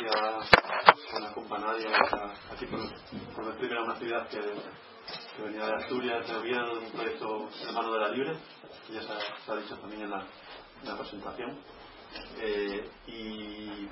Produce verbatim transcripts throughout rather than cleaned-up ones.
a, en la Companaria, aquí por, por el primero una actividad que, que venía de Asturias, de Oviedo, de un proyecto de Mano de la Libre, que ya se ha, se ha dicho también en la, en la presentación, eh, y,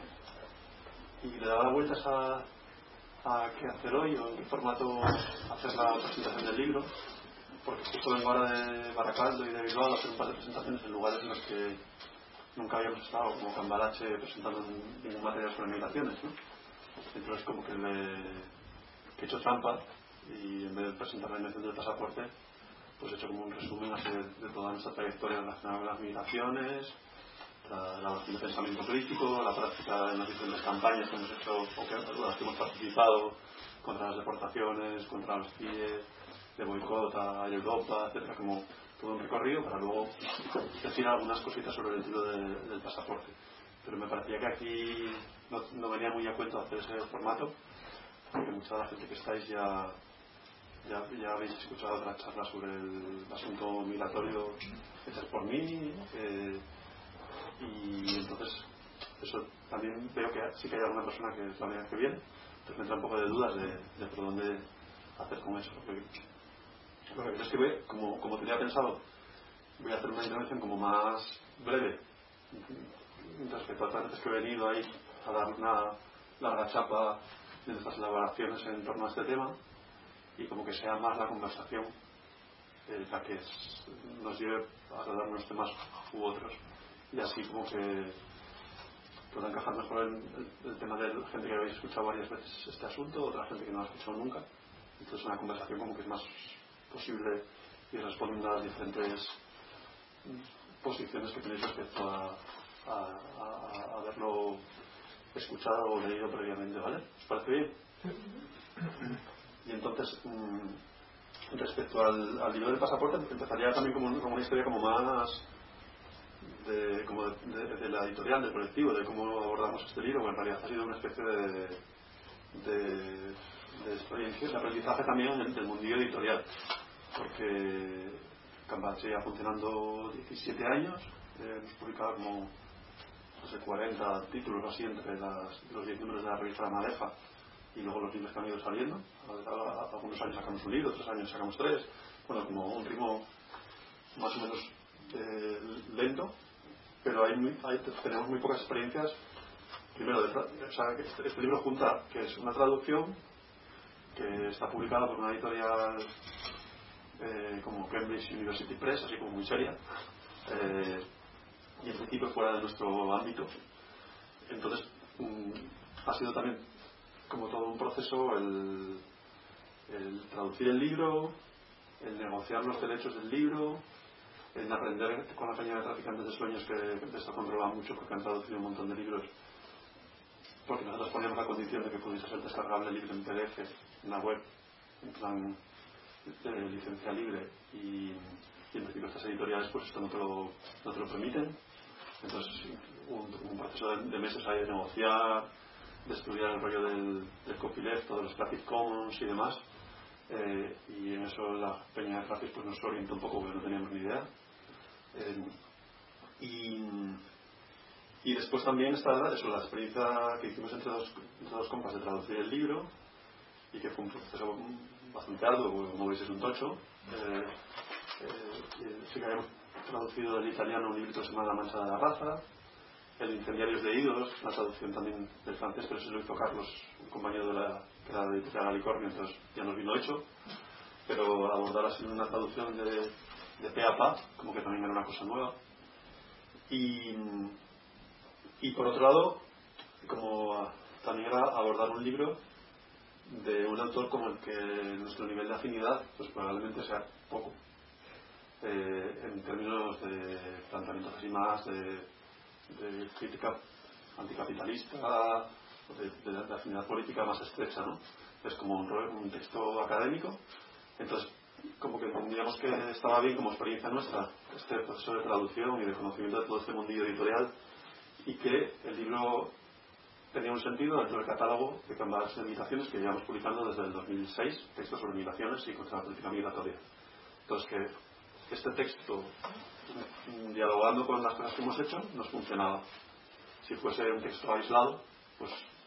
y le daba vueltas a, a qué hacer hoy o en qué formato hacer la presentación del libro, porque justo vengo ahora de Baracaldo y de Bilbao a hacer un par de presentaciones en lugares en los que nunca habíamos estado, como Cambalache, presentando ningún material sobre migraciones, ¿no? Entonces como que le que he hecho trampa y en vez de presentar la invención del pasaporte, pues he hecho como un resumen así de, de toda nuestra trayectoria relacionada con las migraciones, la elaboración de pensamiento crítico, la práctica en las diferentes campañas que hemos hecho o que, las que hemos participado contra las deportaciones, contra los C I E, de boicot a Europa, etcétera, como todo un recorrido para luego decir algunas cositas sobre el estilo de, del pasaporte. Pero me parecía que aquí no, no venía muy a cuento hacer ese formato, porque mucha de la gente que estáis ya, ya, ya habéis escuchado otras charlas sobre el asunto migratorio hechas por mí, eh, y entonces eso también veo que sí que hay alguna persona que es la mañana que viene, entonces me entra un poco de dudas de, de por dónde hacer con eso. Porque lo que es que voy, como, como tenía pensado, voy a hacer una intervención como más breve respecto a otras veces que he venido ahí a dar una larga chapa de nuestras elaboraciones en torno a este tema, y como que sea más la conversación eh, la que es, nos lleve a tratar unos temas u otros, y así como que pueda encajar mejor el, el, el tema de la gente que habéis escuchado varias veces este asunto, otra gente que no lo ha escuchado nunca. Entonces una conversación como que es más posible y respondiendo a las diferentes posiciones que tenéis respecto a, a, a, a haberlo escuchado o leído previamente, ¿vale? ¿Os parece bien? Y entonces mmm, respecto al, al libro del pasaporte, empezaría también como, como una historia como más de, como de, de, de la editorial, del colectivo, de cómo abordamos este libro, que en realidad ha sido una especie de de, de experiencia, de aprendizaje también del mundillo editorial, porque Cambalache ya funcionando diecisiete años, eh, hemos publicado como no sé, cuarenta títulos así entre las, los diez números de la revista La Madeja y luego los libros que han ido saliendo. A, a, a, algunos años sacamos un libro, otros años sacamos tres, bueno, como un ritmo más o menos eh, lento, pero hay, muy, hay, tenemos muy pocas experiencias. Primero, de, o sea, este, este libro junta que es una traducción que está publicada por una editorial eh, como Cambridge University Press, así como muy seria, eh, y en principio fuera de nuestro ámbito. Entonces um, ha sido también como todo un proceso el, el traducir el libro, el negociar los derechos del libro, el aprender con la peña de traficantes de sueños, que de esto controla mucho porque han traducido un montón de libros, porque nosotros poníamos la condición de que pudiese ser descargable libre en P D F en la web, en plan de licencia libre, y, y en principio estas editoriales pues esto no te lo, no te lo permiten. Entonces un, un proceso de, de meses ahí de negociar, de estudiar el rollo del, del copyleft, de los Creative Commons y demás, eh, y en eso la peña de Trafic pues nos orientó un poco porque no teníamos ni idea. Eh, y Y después también está eso, la experiencia que hicimos entre dos, entre dos compas de traducir el libro, y que fue un proceso bastante arduo, como veis es un tocho. Eh, eh, sí que habíamos traducido del italiano un libro que se llama La mancha de la raza, el Incendiarios de ídolos, la traducción también del francés, pero eso lo hizo Carlos, un compañero de la, que era de editorial Alicornio, entonces ya nos vino hecho, pero abordar así una traducción de, de pe a pa, como que también era una cosa nueva. Y Y por otro lado, como también era abordar un libro de un autor como el que nuestro nivel de afinidad pues probablemente sea poco, eh, en términos de planteamientos así más de, de crítica anticapitalista, de, de, de afinidad política más estrecha, ¿no? Es como un, un texto académico. Entonces como que digamos que estaba bien como experiencia nuestra este proceso de traducción y de conocimiento de todo este mundillo editorial, y que el libro tenía un sentido dentro del catálogo de Cambalache de migraciones que llevamos publicando desde el dos mil seis, textos sobre migraciones y contra la política migratoria. Entonces que este texto, dialogando con las cosas que hemos hecho, nos funcionaba. Si fuese un texto aislado, pues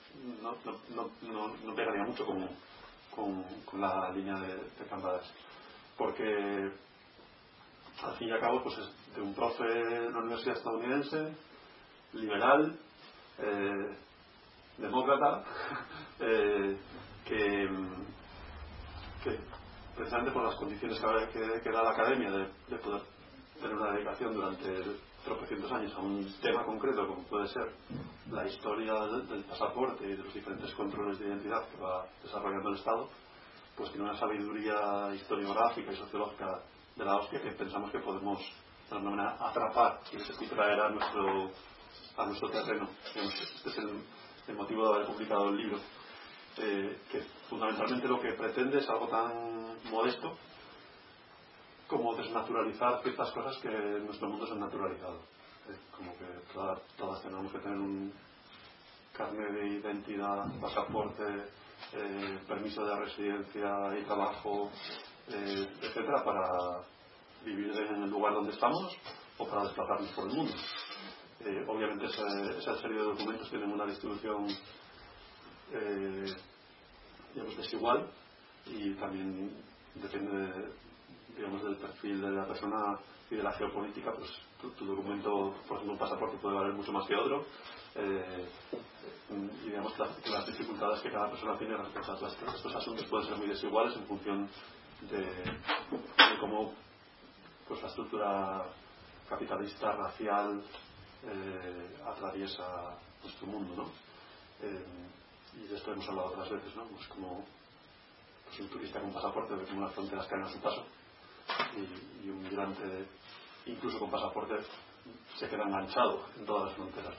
no, no, no, no, no pegaría mucho con, con, con la línea de, de Cambadas, porque al fin y al cabo pues es de un profe de la universidad estadounidense, liberal, eh, demócrata, eh, que, que precisamente por las condiciones que, que, que da la academia de, de poder tener una dedicación durante tropecientos años a un tema concreto como puede ser la historia del, del pasaporte y de los diferentes controles de identidad que va desarrollando el Estado, pues tiene una sabiduría historiográfica y sociológica de la hostia que pensamos que podemos de alguna manera atrapar y traer a nuestro a nuestro terreno. Este es el, el motivo de haber publicado el libro, eh, que fundamentalmente lo que pretende es algo tan modesto como desnaturalizar ciertas cosas que en nuestro mundo se han naturalizado. Eh, como que todas, todas tenemos que tener un carnet de identidad, pasaporte, eh, permiso de residencia y trabajo, eh, etcétera, para vivir en el lugar donde estamos o para desplazarnos por el mundo. Eh, obviamente esa, esa serie de documentos tienen una distribución eh, digamos desigual y también depende de, digamos del perfil de la persona y de la geopolítica. Pues tu, tu documento, por ejemplo un pasaporte, puede valer mucho más que otro, eh, y digamos que las, que las dificultades que cada persona tiene respecto a estos, estos asuntos pueden ser muy desiguales en función de, de cómo pues la estructura capitalista, racial, eh, atraviesa nuestro mundo, ¿no? Eh, y de esto hemos hablado otras veces, ¿no? Pues como pues un turista con pasaporte ve como las fronteras caen a su paso y, y un migrante incluso con pasaporte se queda enganchado en todas las fronteras.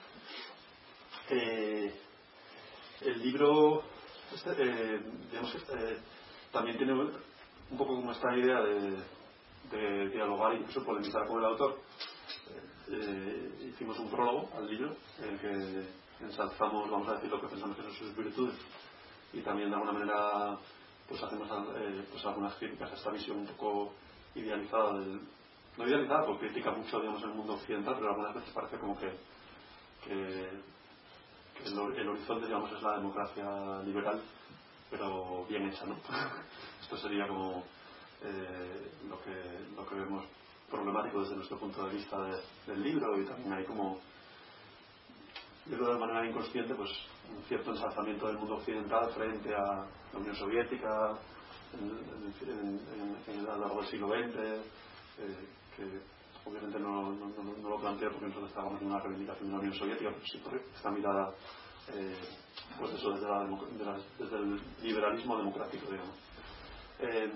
Eh, el libro este, eh, digamos que este, eh, también tiene un poco como esta idea de, de dialogar e incluso polemizar con el autor. Eh, hicimos un prólogo al libro en el que ensalzamos, vamos a decir, lo que pensamos que son sus virtudes y también de alguna manera pues hacemos eh, pues algunas críticas a esta visión un poco idealizada del, no idealizada porque critica mucho, digamos, el mundo occidental, pero algunas veces parece como que, que, que el, el horizonte, digamos, es la democracia liberal pero bien hecha, ¿no? Esto sería como eh, lo que lo que vemos problemático desde nuestro punto de vista de, del libro, y también hay como, yo creo de manera inconsciente, pues un cierto ensalzamiento del mundo occidental frente a la Unión Soviética en, en, en, en a lo largo del siglo veinte, eh, que obviamente no, no, no, no lo planteo porque nosotros estábamos en una reivindicación de la Unión Soviética, pero sí por esta mirada eh, pues eso desde, la, de la, desde el liberalismo democrático, digamos. Eh,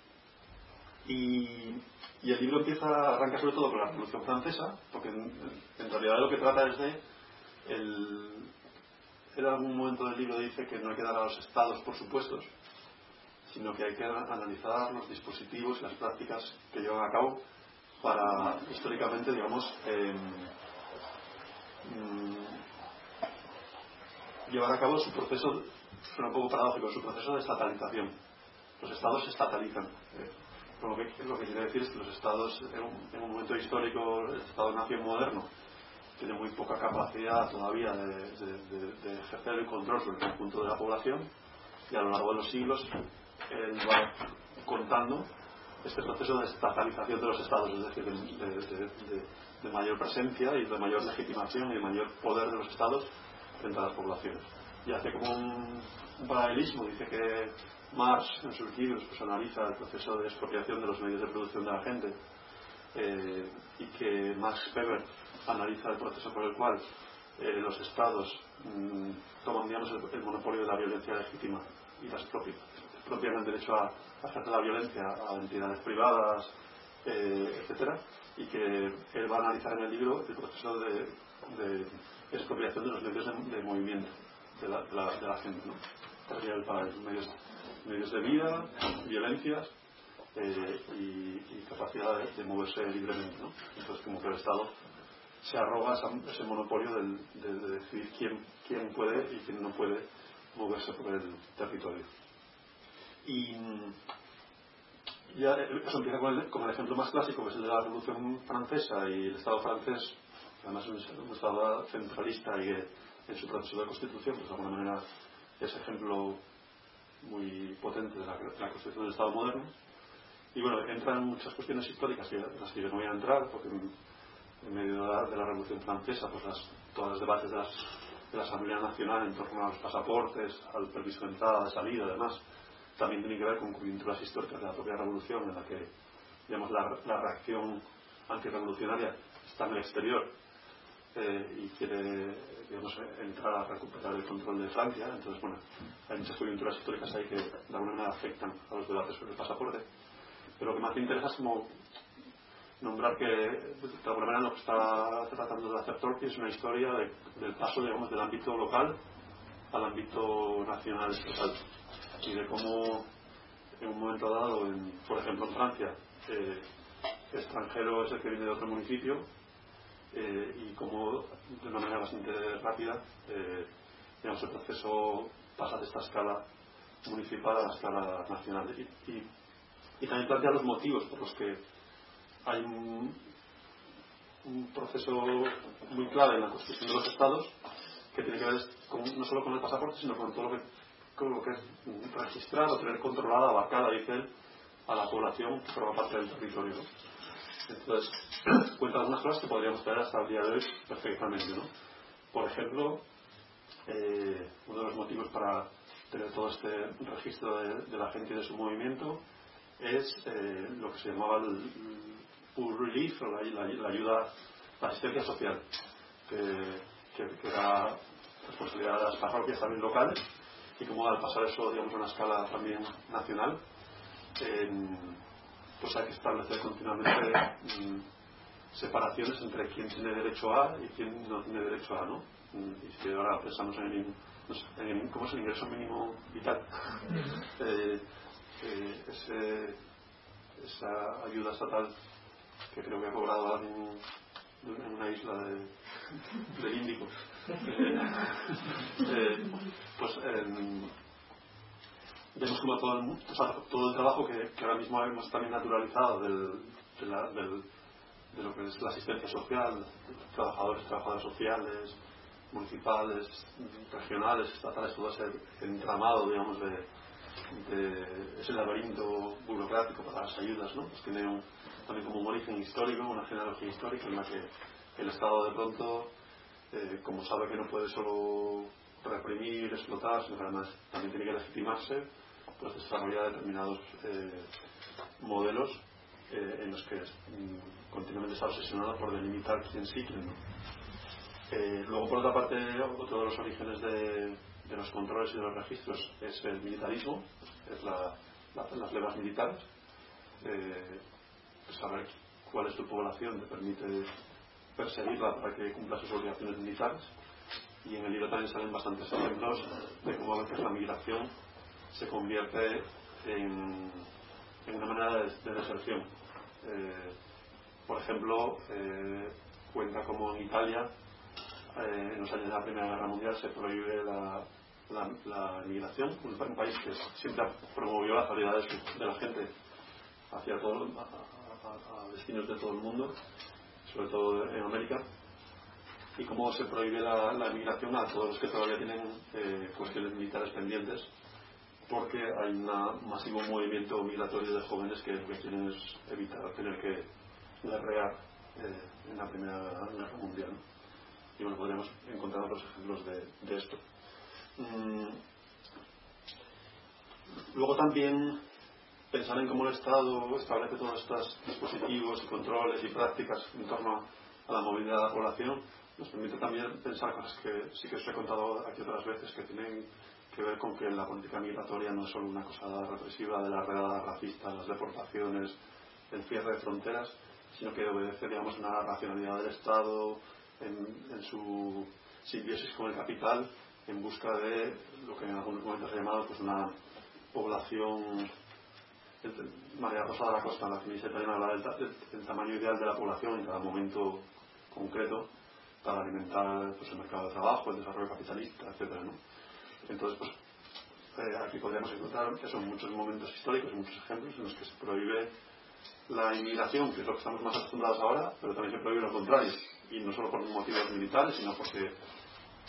y, y el libro empieza, arranca sobre todo con la Revolución Francesa, porque en, en realidad lo que trata es de el, en algún momento del libro dice que no hay que dar a los estados por supuestos, sino que hay que analizar los dispositivos y las prácticas que llevan a cabo para históricamente, digamos, eh, mm, llevar a cabo su proceso, suena un poco paradójico, su proceso de estatalización. Los estados se estatalizan. Eh, lo, que, lo que quiere decir es que los estados, en un, en un momento histórico, el estado-nación moderno tiene muy poca capacidad todavía de, de, de, de ejercer el control sobre el conjunto de la población, y a lo largo de los siglos él va contando este proceso de estatalización de los estados, es decir, de, de, de, de, de mayor presencia y de mayor legitimación y de mayor poder de los estados frente a las poblaciones. Y hace como un, un paralelismo, dice que Marx en sus libros pues analiza el proceso de expropiación de los medios de producción de la gente, eh, y que Max Weber analiza el proceso por el cual eh, los estados mmm, toman, digamos, el, el monopolio de la violencia legítima y las propias expropian el derecho a, a ejercer la violencia a entidades privadas, eh, etcétera, y que él va a analizar en el libro el proceso de, de expropiación de los medios de, de movimiento de la, de, la, de la gente, ¿no? Para los medios, medios de vida, violencias, Eh, y, y capacidad de, de moverse libremente, ¿no? Entonces como que el Estado se arroga esa, ese monopolio del, de, de decidir quién, quién puede y quién no puede moverse por el territorio. Y ya eso empieza con el, con el ejemplo más clásico, que es el de la Revolución Francesa y el Estado francés, además es un, un Estado centralista y que en su proceso de constitución, pues de alguna manera es ejemplo muy potente de la, de la construcción del Estado moderno. Y bueno, entran muchas cuestiones históricas en las que yo no voy a entrar, porque en, en medio de la, de la Revolución Francesa, pues las, todos los debates de, las, de la Asamblea Nacional en torno a los pasaportes, al permiso de entrada, de salida, además, también tienen que ver con coyunturas históricas de la propia Revolución, en la que, digamos, la, la reacción antirrevolucionaria está en el exterior eh, y quiere, digamos, entrar a recuperar el control de Francia. Entonces, bueno, hay muchas coyunturas históricas ahí que de alguna manera afectan a los debates sobre el pasaporte. Pero lo que más me interesa es como nombrar que de alguna manera lo que está tratando de hacer Torki es una historia de, del paso, digamos, del ámbito local al ámbito nacional estatal, y de cómo en un momento dado, en, por ejemplo en Francia, eh, el extranjero es el que viene de otro municipio, eh, y cómo de una manera bastante rápida eh, digamos, el proceso pasa de esta escala municipal a la escala nacional. Y, y, y también plantea los motivos por los que hay un, un proceso muy clave en la construcción de los estados, que tiene que ver con, no solo con el pasaporte, sino con todo lo que, con lo que es registrar o tener controlada, abarcada, dice él, a la población que forma parte del territorio, ¿no? Entonces, cuenta algunas cosas que podríamos traer hasta el día de hoy perfectamente, ¿no? Por ejemplo, eh, uno de los motivos para tener todo este registro de, de la gente y de su movimiento es eh, lo que se llamaba el poor relief, o la, la, la ayuda, la asistencia social, que, que, que era responsabilidad de las parroquias también locales, y como al pasar eso, digamos, a una escala también nacional, eh, pues hay que establecer continuamente mm, separaciones entre quién tiene derecho a y quién no tiene derecho a, ¿no? Y si ahora pensamos en el, no sé, en el, ¿cómo es el ingreso mínimo vital? Eh, eh, ese, esa ayuda estatal que creo que ha cobrado alguien en una isla de, del Índico, eh, eh, pues eh, vemos como todo el, o sea, todo el trabajo que, que ahora mismo hemos también naturalizado del, de, la, del, de lo que es la asistencia social, trabajadores, trabajadoras sociales, municipales, regionales, estatales, todo ese entramado, digamos, de, de ese laberinto burocrático para las ayudas, ¿no? Pues tiene un, también como un origen histórico, una genealogía histórica en la que el Estado de pronto, eh, como sabe que no puede solo reprimir, explotar, sino que además también tiene que legitimarse, pues desarrolla determinados eh, modelos eh, en los que mm, continuamente está obsesionado por delimitar quién sí, quién no. Eh, luego, por otra parte, otro de los orígenes de, de los controles y de los registros es el militarismo, es la, la, las levas militares. Eh, saber cuál es tu población te permite perseguirla para que cumpla sus obligaciones militares. Y en el libro también salen bastantes ejemplos de cómo a veces la migración se convierte en, en una manera de, de deserción. Eh, por ejemplo, eh, cuenta como en Italia, eh, en los años de la Primera Guerra Mundial, se prohíbe la, la, la migración, un, un país que siempre promovió la salida de, de la gente hacia todo, a, a, a destinos de todo el mundo, sobre todo en América, y cómo se prohíbe la, la migración a todos los que todavía tienen eh, cuestiones militares pendientes, porque hay un masivo movimiento migratorio de jóvenes que lo que quieren es evitar tener que guerrear eh, en la Primera Guerra Mundial. Y bueno, podríamos encontrar otros ejemplos de, de esto. Mm. Luego también pensar en cómo el Estado establece todos estos dispositivos y controles y prácticas en torno a la movilidad de la población nos permite también pensar cosas que sí que os he contado aquí otras veces, que tienen que ver con que la política migratoria no es solo una cosa represiva de las redadas racistas, las deportaciones, el cierre de fronteras, sino que obedece, digamos, una racionalidad del Estado en, en su simbiosis con el capital, en busca de lo que en algunos momentos se ha llamado pues una población. María Rosa de la Costa, la feminista italiana, habla del, del, del tamaño ideal de la población en cada momento concreto para alimentar pues, el mercado de trabajo, el desarrollo capitalista, etcétera, ¿no? Entonces, pues eh, aquí podríamos encontrar que son muchos momentos históricos y muchos ejemplos en los que se prohíbe la inmigración, que es lo que estamos más acostumbrados ahora, pero también se prohíbe lo contrario, y no solo por motivos militares, sino porque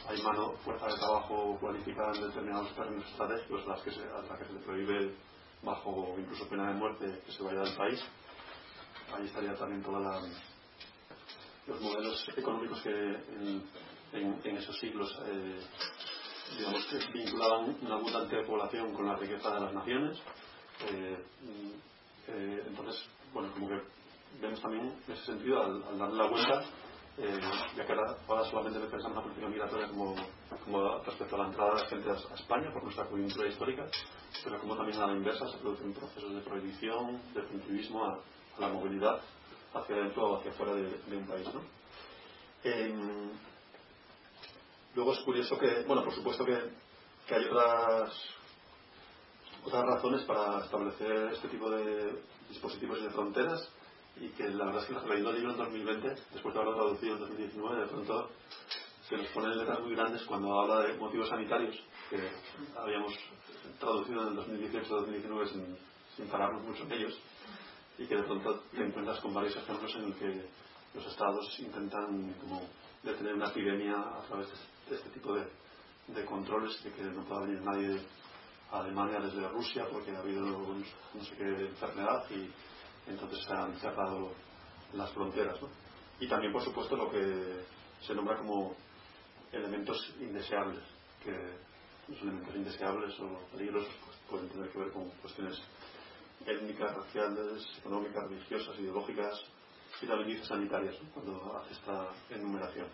hay mano, fuerza de trabajo cualificada en determinados terrenos estratégicos a las que se, a las que se le prohíbe bajo incluso pena de muerte que se vaya del país. Ahí estaría también todos los modelos económicos que en, en, en esos siglos eh, digamos que vinculaban una abundante población con la riqueza de las naciones. Eh, eh, entonces, bueno, como que vemos también en ese sentido al, al darle la vuelta, eh, ya que ahora, ahora solamente pensamos en la política migratoria como, como respecto a la entrada de la gente a, a España por nuestra coyuntura histórica, pero como también a la inversa se producen procesos de prohibición, de punitivismo a, a la movilidad hacia adentro o hacia afuera de, de un país, ¿no? Eh, luego es curioso que, bueno, por supuesto que, que hay otras otras razones para establecer este tipo de dispositivos y de fronteras, y que la verdad es que leyendo el libro en dos mil veinte, después de haberlo traducido en dos mil diecinueve, de pronto se nos ponen letras muy grandes cuando habla de motivos sanitarios, que habíamos traducido en el dos mil dieciocho dos mil diecinueve sin, sin pararnos mucho en ellos, y que de pronto te encuentras con varios ejemplos en los que los estados intentan como detener una epidemia a través de este tipo de, de controles, de que no pueda venir nadie a Alemania desde Rusia porque ha habido no sé qué enfermedad y entonces se han cerrado las fronteras, ¿no? Y también, por supuesto, lo que se nombra como elementos indeseables, que los elementos indeseables o peligrosos pues, pueden tener que ver con cuestiones étnicas, raciales, económicas, religiosas, ideológicas y también dice sanitarias, ¿no? Cuando hace esta enumeración.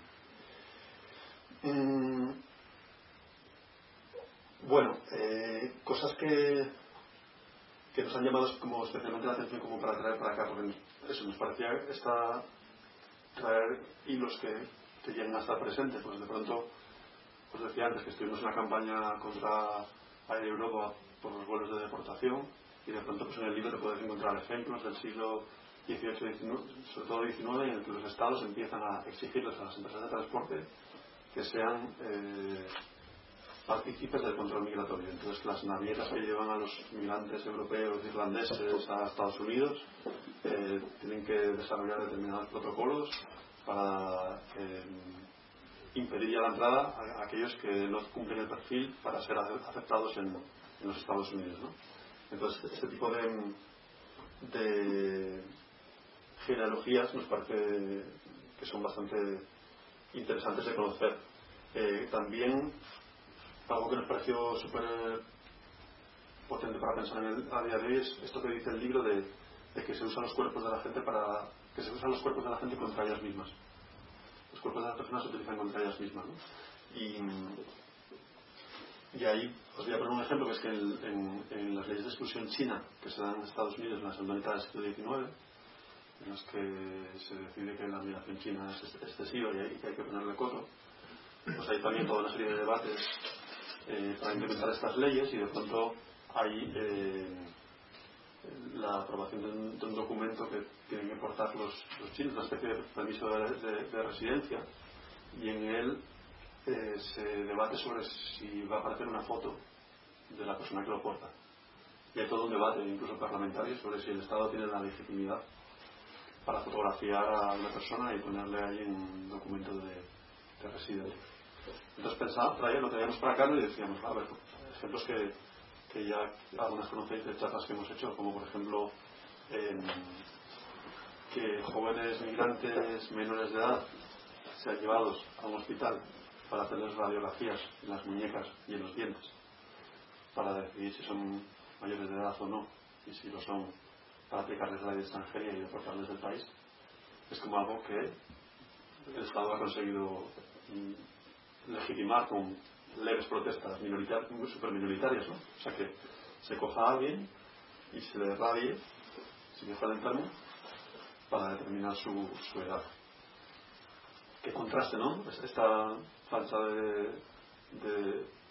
Mm, bueno, eh, cosas que que nos han llamado como especialmente la atención como para traer para acá, porque eso nos parecía esta, traer hilos que, que lleguen hasta el presente. Pues de pronto, os decía antes que estuvimos en la campaña contra Air Europa por los vuelos de deportación, y de pronto pues en el libro te puedes encontrar ejemplos del siglo dieciocho diecinueve, sobre todo diecinueve, en el que los estados empiezan a exigirles a las empresas de transporte que sean eh, partícipes del control migratorio. Entonces las navieras que llevan a los migrantes europeos, irlandeses a Estados Unidos eh, tienen que desarrollar determinados protocolos para eh, impedir ya la entrada a, a aquellos que no cumplen el perfil para ser aceptados en, en los Estados Unidos, ¿no? Entonces este tipo de, de genealogías nos parece que son bastante interesantes de conocer. Eh, también algo que nos pareció súper potente para pensar en el, a día de hoy es esto que dice el libro de, de que se usan los cuerpos de la gente para que se usan los cuerpos de la gente contra ellas mismas. Los cuerpos de las personas se utilizan contra ellas mismas, ¿no? Y, y ahí os voy a poner un ejemplo, que es que en, en, en las leyes de exclusión china que se dan en Estados Unidos en la segunda mitad del siglo diecinueve, en las que se decide que la migración china es excesiva y hay, que hay que ponerle coto, pues hay también toda una serie de debates Eh, para implementar estas leyes, y de pronto hay eh, la aprobación de un, de un documento que tienen que portar los, los chinos, una especie de permiso de, de, de residencia, y en él eh, se debate sobre si va a aparecer una foto de la persona que lo porta, y hay todo un debate incluso parlamentario sobre si el Estado tiene la legitimidad para fotografiar a una persona y ponerle ahí en un documento de, de residencia. Entonces pensaba, traía, lo traíamos para acá y decíamos, a ver, ejemplos que, que ya algunas conocéis de charlas que hemos hecho, como por ejemplo eh, que jóvenes migrantes menores de edad sean llevados a un hospital para hacerles radiografías en las muñecas y en los dientes para decidir si son mayores de edad o no, y si lo son, para aplicarles la ley de extranjería y deportarles del país. Es como algo que el Estado ha conseguido legitimar con leves protestas minoritarias, super minoritarias, ¿no? O sea que se coja a alguien y se le radie si deja el enfermo para determinar su, su edad. Qué contraste, ¿no? Esta falta de, de,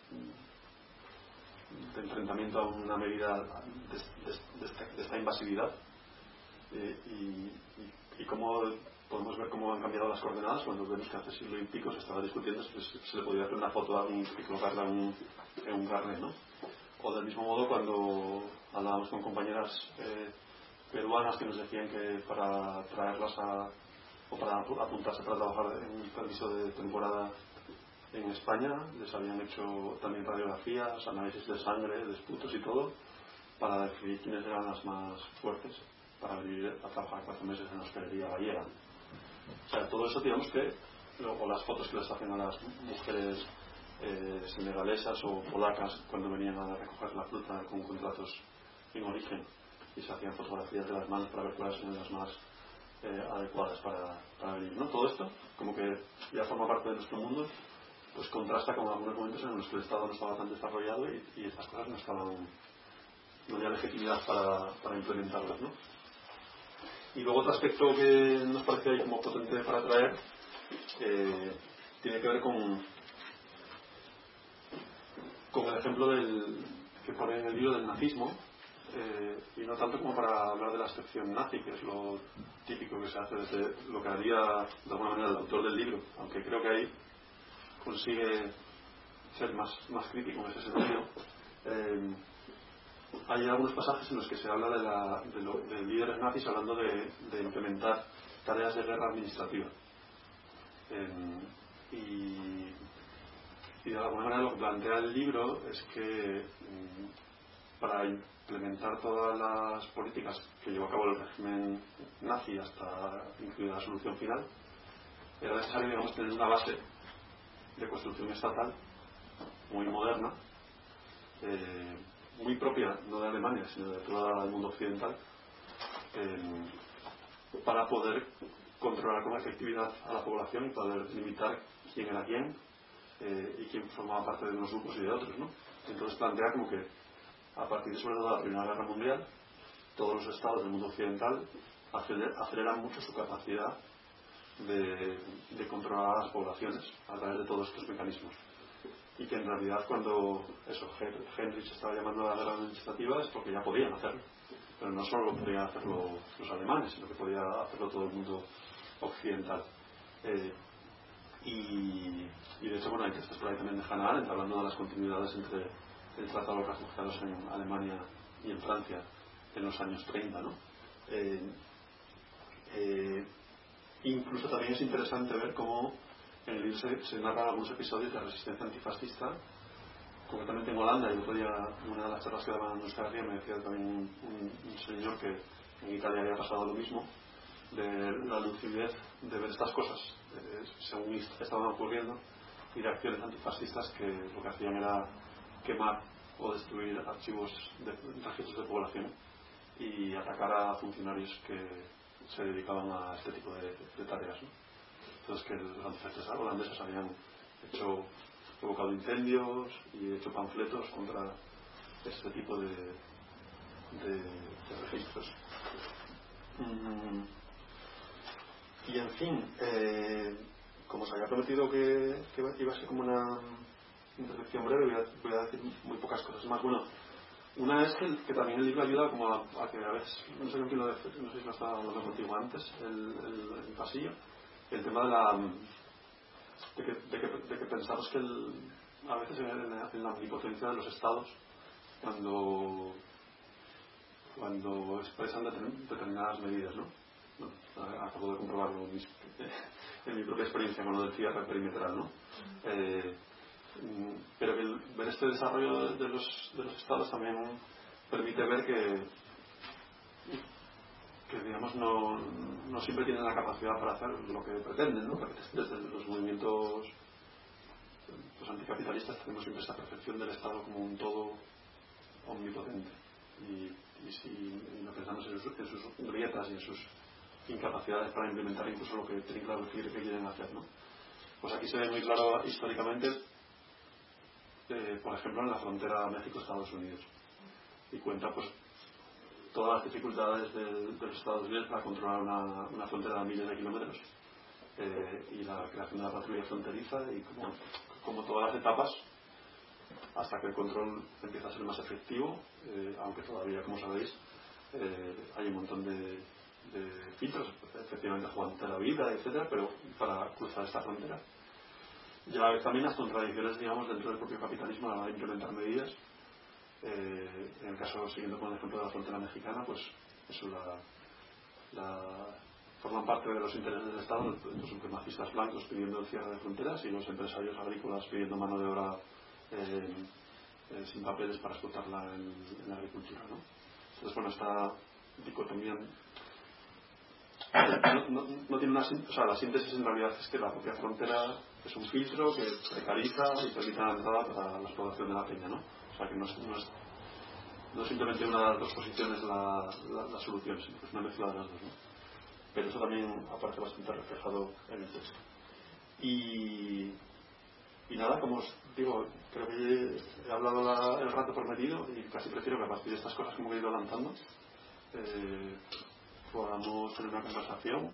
de enfrentamiento a una medida de, de, de, esta, de esta invasividad eh, y, y, y cómo podemos ver cómo han cambiado las coordenadas cuando vemos que hace siglo y pico se estaba discutiendo si se, se le podía hacer una foto a alguien y colocarla en un, en un carnet, ¿no? O del mismo modo cuando hablábamos con compañeras eh, peruanas que nos decían que para traerlas a o para apuntarse para trabajar en un permiso de temporada en España les habían hecho también radiografías, análisis de sangre, de esputos y todo, para definir quiénes eran las más fuertes para venir a trabajar cuatro meses en la hospedería gallega. O sea, todo eso, digamos que, o las fotos que les hacen a las mujeres eh, senegalesas o polacas cuando venían a recoger la fruta con contratos en origen, y se hacían fotografías de las manos para ver cuáles eran las más eh, adecuadas para, para venir, ¿no? Todo esto, como que ya forma parte de nuestro mundo, pues contrasta con algunos momentos en los que el Estado no estaba tan desarrollado y, y estas cosas no estaban, no había legitimidad para, para implementarlas, ¿no? Y luego otro aspecto que nos parece ahí como potente para traer eh, tiene que ver con con el ejemplo del, que pone en el libro del nazismo, eh, y no tanto como para hablar de la excepción nazi, que es lo típico que se hace desde lo que haría de alguna manera el autor del libro, aunque creo que ahí consigue ser más, más crítico en ese sentido. Eh, hay algunos pasajes en los que se habla de, la, de, lo, de líderes nazis hablando de, de implementar tareas de guerra administrativa. Eh, y, y de alguna manera lo que plantea el libro es que mm, para implementar todas las políticas que llevó a cabo el régimen nazi hasta incluida la solución final, era necesario, digamos, tener una base de construcción estatal muy moderna, eh, muy propia, no de Alemania, sino de todo el mundo occidental, eh, para poder controlar con efectividad a la población y poder limitar quién era quién eh, y quién formaba parte de unos grupos y de otros, ¿no? Entonces plantea como que a partir sobre todo de la Primera Guerra Mundial, todos los estados del mundo occidental aceleran mucho su capacidad de, de controlar a las poblaciones a través de todos estos mecanismos. Y que en realidad cuando eso, Henry se estaba llamando a la guerra administrativa es porque ya podían hacerlo, pero no solo lo podían hacerlo los alemanes, sino que podía hacerlo todo el mundo occidental. Eh, y, y de hecho, bueno, hay textos por ahí también de Hannah Arendt hablando de las continuidades entre el Tratado de los Refugiados en Alemania y en Francia en los años treinta, ¿no? Eh, eh, incluso también es interesante ver cómo en el libro se, se narran algunos episodios de resistencia antifascista, concretamente en Holanda. Y el otro día, en una de las charlas que daban en Euskal Herria, me decía también un, un, un señor que en Italia había pasado lo mismo, de la lucidez de ver estas cosas eh, según estaban ocurriendo, y de acciones antifascistas que lo que hacían era quemar o destruir archivos de registros de población y atacar a funcionarios que se dedicaban a este tipo de, de tareas, ¿no? Entonces, que los antifascistas holandeses habían hecho provocado incendios y hecho panfletos contra este tipo de, de, de registros. Mm. Y en fin, eh, como os había prometido que, que iba a ser como una intervención breve, voy a, voy a decir muy pocas cosas más. Bueno, una es que, que también el libro ayuda como a, a que a veces, no sé con quién lo no sé si lo estaba hablando contigo antes, el, el, el pasillo, el tema de la de que, de que, de que pensamos que el, a veces en la, en la omnipotencia de los estados, cuando cuando expresan determinadas medidas, ¿no? Bueno, acabo de comprobarlo en mi, en mi propia experiencia con lo del cierre perimetral, ¿no? Eh, pero que el, ver este desarrollo de, de, los, de los estados también permite ver que que digamos no, no siempre tienen la capacidad para hacer lo que pretenden, ¿no? Porque desde los movimientos los anticapitalistas tenemos siempre esa percepción del Estado como un todo omnipotente, y, y si no pensamos en sus, en sus grietas y en sus incapacidades para implementar incluso lo que tienen claro que quieren hacer, ¿no? Pues aquí se ve muy claro históricamente, eh, por ejemplo, en la frontera México-Estados Unidos, y cuenta pues todas las dificultades de, de los Estados Unidos para controlar una, una frontera de miles de kilómetros, eh, y la creación de la patrulla fronteriza, y como, como todas las etapas hasta que el control empieza a ser más efectivo, eh, aunque todavía, como sabéis, eh, hay un montón de, de filtros, efectivamente jugando la vida, etcétera, pero para cruzar esta frontera. Ya también las contradicciones, digamos, dentro del propio capitalismo a la hora de implementar medidas. Eh, en el caso, siguiendo con el ejemplo de la frontera mexicana, pues eso, la, la, forman parte de los intereses del Estado, los supremacistas blancos pidiendo el cierre de fronteras y los empresarios agrícolas pidiendo mano de obra eh, eh, sin papeles para explotarla en, en la agricultura, ¿no? Entonces, bueno, esta dicotomía no, no, no tiene una síntesis. O sea, la síntesis en realidad es que la propia frontera es un filtro que precariza y permite la entrada para la explotación de la peña, ¿no? O sea, que no es, no es, no es simplemente una de las dos posiciones la, la, la solución, sino que es una mezcla de las dos, ¿no? Pero eso también aparece bastante reflejado en el texto. Y, y nada, como os digo, creo que he hablado la, el rato prometido y casi prefiero que a partir de estas cosas que hemos ido lanzando eh, podamos tener una conversación